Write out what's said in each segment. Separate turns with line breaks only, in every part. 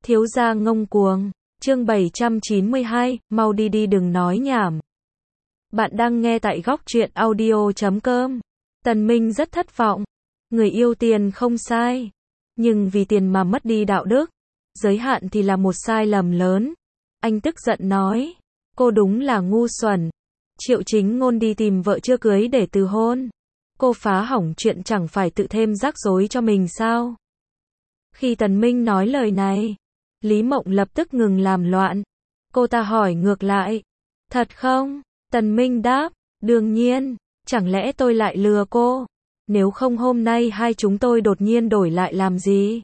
Thiếu gia ngông cuồng. Chương 792, mau đi đi đừng nói nhảm. Bạn đang nghe tại góc truyện audio.com. Tần Minh rất thất vọng. Người yêu tiền không sai. Nhưng vì tiền mà mất đi đạo đức, giới hạn thì là một sai lầm lớn. Anh tức giận nói. Cô đúng là ngu xuẩn. Triệu Chính Ngôn đi tìm vợ chưa cưới để từ hôn. Cô phá hỏng chuyện chẳng phải tự thêm rắc rối cho mình sao? Khi Tần Minh nói lời này, Lý Mộng lập tức ngừng làm loạn. Cô ta hỏi ngược lại. Thật không? Tần Minh đáp. Đương nhiên. Chẳng lẽ tôi lại lừa cô? Nếu không hôm nay hai chúng tôi đột nhiên đổi lại làm gì?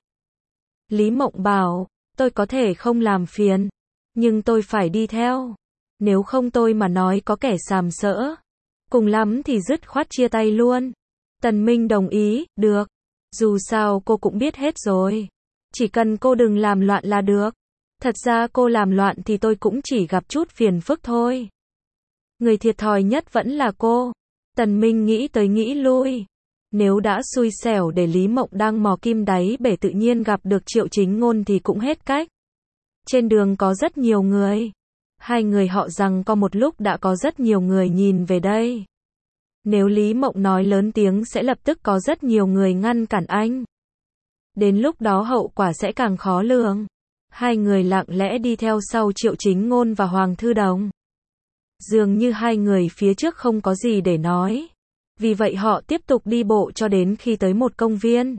Lý Mộng bảo. Tôi có thể không làm phiền. Nhưng tôi phải đi theo. Nếu không tôi mà nói có kẻ sàm sỡ. Cùng lắm thì dứt khoát chia tay luôn. Tần Minh đồng ý. Được. Dù sao cô cũng biết hết rồi. Chỉ cần cô đừng làm loạn là được. Thật ra cô làm loạn thì tôi cũng chỉ gặp chút phiền phức thôi. Người thiệt thòi nhất vẫn là cô. Tần Minh nghĩ tới nghĩ lui. Nếu đã xui xẻo để Lý Mộng đang mò kim đáy bể tự nhiên gặp được Triệu Chính Ngôn thì cũng hết cách. Trên đường có rất nhiều người. Hai người họ rằng có một lúc đã có rất nhiều người nhìn về đây. Nếu Lý Mộng nói lớn tiếng sẽ lập tức có rất nhiều người ngăn cản anh. Đến lúc đó hậu quả sẽ càng khó lường. Hai người lặng lẽ đi theo sau Triệu Chính Ngôn và Hoàng Thư Đồng. Dường như hai người phía trước không có gì để nói. Vì vậy họ tiếp tục đi bộ cho đến khi tới một công viên.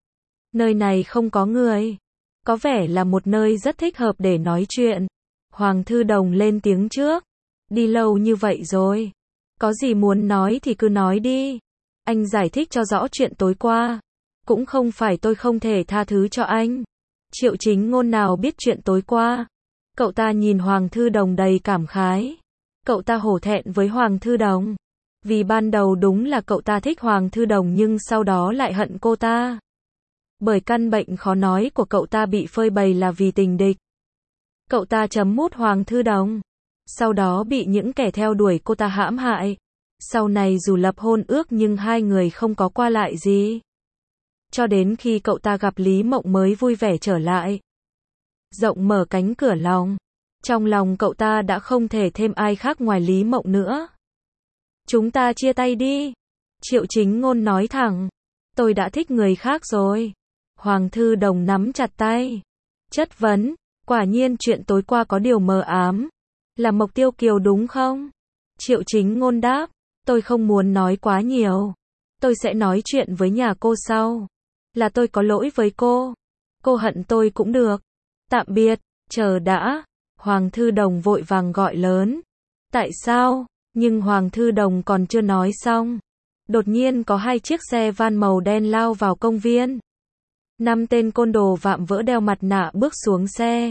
Nơi này không có người. Có vẻ là một nơi rất thích hợp để nói chuyện. Hoàng Thư Đồng lên tiếng trước. Đi lâu như vậy rồi. Có gì muốn nói thì cứ nói đi. Anh giải thích cho rõ chuyện tối qua. Cũng không phải tôi không thể tha thứ cho anh. Triệu Chính Ngôn nào biết chuyện tối qua. Cậu ta nhìn Hoàng Thư Đồng đầy cảm khái. Cậu ta hổ thẹn với Hoàng Thư Đồng. Vì ban đầu đúng là cậu ta thích Hoàng Thư Đồng nhưng sau đó lại hận cô ta. Bởi căn bệnh khó nói của cậu ta bị phơi bày là vì tình địch. Cậu ta chấm mút Hoàng Thư Đồng. Sau đó bị những kẻ theo đuổi cô ta hãm hại. Sau này dù lập hôn ước nhưng hai người không có qua lại gì. Cho đến khi cậu ta gặp Lý Mộng mới vui vẻ trở lại. Rộng mở cánh cửa lòng. Trong lòng cậu ta đã không thể thêm ai khác ngoài Lý Mộng nữa. Chúng ta chia tay đi. Triệu Chính Ngôn nói thẳng. Tôi đã thích người khác rồi. Hoàng Thư Đồng nắm chặt tay. Chất vấn. Quả nhiên chuyện tối qua có điều mờ ám. Là Mộc Tiêu Kiều đúng không? Triệu Chính Ngôn đáp. Tôi không muốn nói quá nhiều. Tôi sẽ nói chuyện với nhà cô sau. Là tôi có lỗi với cô. Cô hận tôi cũng được. Tạm biệt. Chờ đã. Hoàng Thư Đồng vội vàng gọi lớn. Tại sao? Nhưng Hoàng Thư Đồng còn chưa nói xong. Đột nhiên có hai chiếc xe van màu đen lao vào công viên. 5 tên côn đồ vạm vỡ đeo mặt nạ bước xuống xe.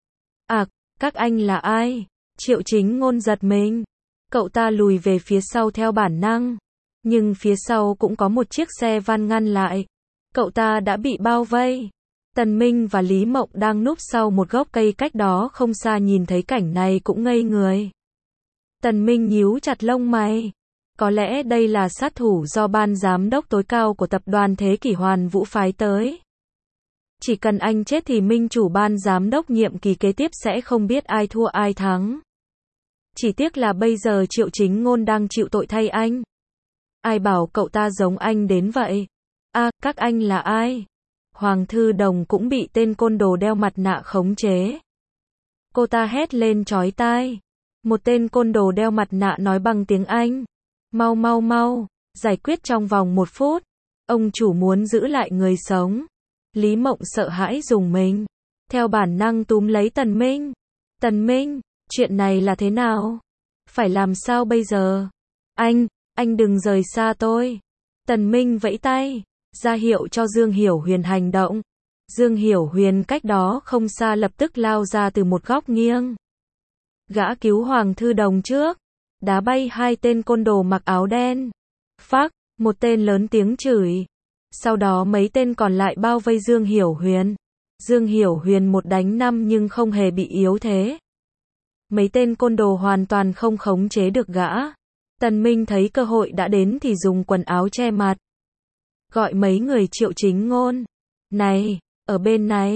Các anh là ai? Triệu Chính Ngôn giật mình. Cậu ta lùi về phía sau theo bản năng. Nhưng phía sau cũng có một chiếc xe van ngăn lại. Cậu ta đã bị bao vây. Tần Minh và Lý Mộng đang núp sau một gốc cây cách đó không xa nhìn thấy cảnh này cũng ngây người. Tần Minh nhíu chặt lông mày. Có lẽ đây là sát thủ do ban giám đốc tối cao của tập đoàn Thế Kỷ Hoàn Vũ phái tới. Chỉ cần anh chết thì minh chủ ban giám đốc nhiệm kỳ kế tiếp sẽ không biết ai thua ai thắng. Chỉ tiếc là bây giờ Triệu Chính Ngôn đang chịu tội thay anh. Ai bảo cậu ta giống anh đến vậy? Các anh là ai? Hoàng Thư Đồng cũng bị tên côn đồ đeo mặt nạ khống chế. Cô ta hét lên chói tai. Một tên côn đồ đeo mặt nạ nói bằng tiếng Anh. Mau mau mau, giải quyết trong vòng 1 phút. Ông chủ muốn giữ lại người sống. Lý Mộng sợ hãi rùng mình. Theo bản năng túm lấy Tần Minh. Tần Minh, chuyện này là thế nào? Phải làm sao bây giờ? Anh đừng rời xa tôi. Tần Minh vẫy tay, ra hiệu cho Dương Hiểu Huyền hành động. Dương Hiểu Huyền cách đó không xa lập tức lao ra từ một góc nghiêng. Gã cứu Hoàng Thư Đồng trước. Đá bay 2 tên côn đồ mặc áo đen. Phác, một tên lớn tiếng chửi. Sau đó mấy tên còn lại bao vây Dương Hiểu Huyền. Dương Hiểu Huyền 1 đánh 5 nhưng không hề bị yếu thế. Mấy tên côn đồ hoàn toàn không khống chế được gã. Tần Minh thấy cơ hội đã đến thì dùng quần áo che mặt. Gọi mấy người Triệu Chính Ngôn. Này, ở bên này.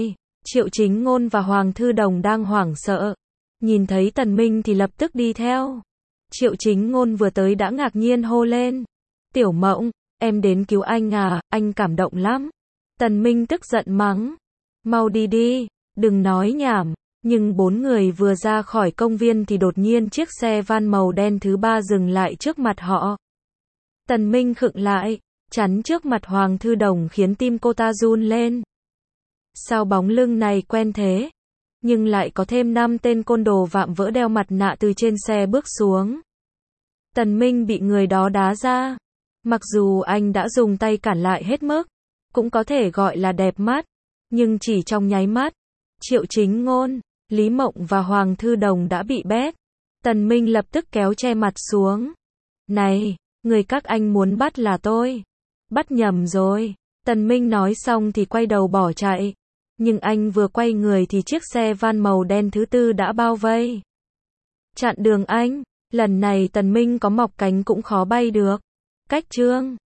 Triệu Chính Ngôn và Hoàng Thư Đồng đang hoảng sợ. Nhìn thấy Tần Minh thì lập tức đi theo. Triệu Chính Ngôn vừa tới đã ngạc nhiên hô lên. Tiểu Mộng, em đến cứu anh à, anh cảm động lắm. Tần Minh tức giận mắng. Mau đi đi, đừng nói nhảm. Nhưng bốn người vừa ra khỏi công viên thì đột nhiên chiếc xe van màu đen thứ ba dừng lại trước mặt họ. Tần Minh khựng lại, chắn trước mặt Hoàng Thư Đồng khiến tim cô ta run lên. Sao bóng lưng này quen thế? Nhưng lại có thêm 5 tên côn đồ vạm vỡ đeo mặt nạ từ trên xe bước xuống. Tần Minh bị người đó đá ra. Mặc dù anh đã dùng tay cản lại hết mức, cũng có thể gọi là đẹp mắt, nhưng chỉ trong nháy mắt, Triệu Chính Ngôn, Lý Mộng và Hoàng Thư Đồng đã bị bét. Tần Minh lập tức kéo che mặt xuống. Này, người các anh muốn bắt là tôi. Bắt nhầm rồi. Tần Minh nói xong thì quay đầu bỏ chạy. Nhưng anh vừa quay người thì chiếc xe van màu đen thứ tư đã bao vây. Chặn đường anh. Lần này Tần Minh có mọc cánh cũng khó bay được. Cách chương